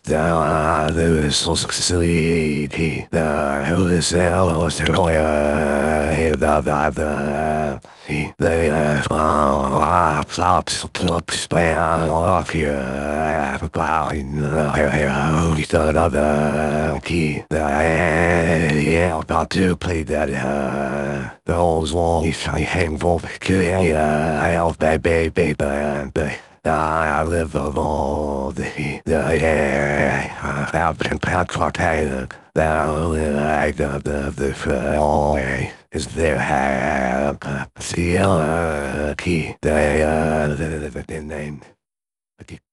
There is so succeed. Who is there? Was the lawyer? The flops, span off here. About another key. Yeah, about to play that. Those walls I hang for. I have baby. I live along the air. I've been patriotic. The floor is there. See, key. The name.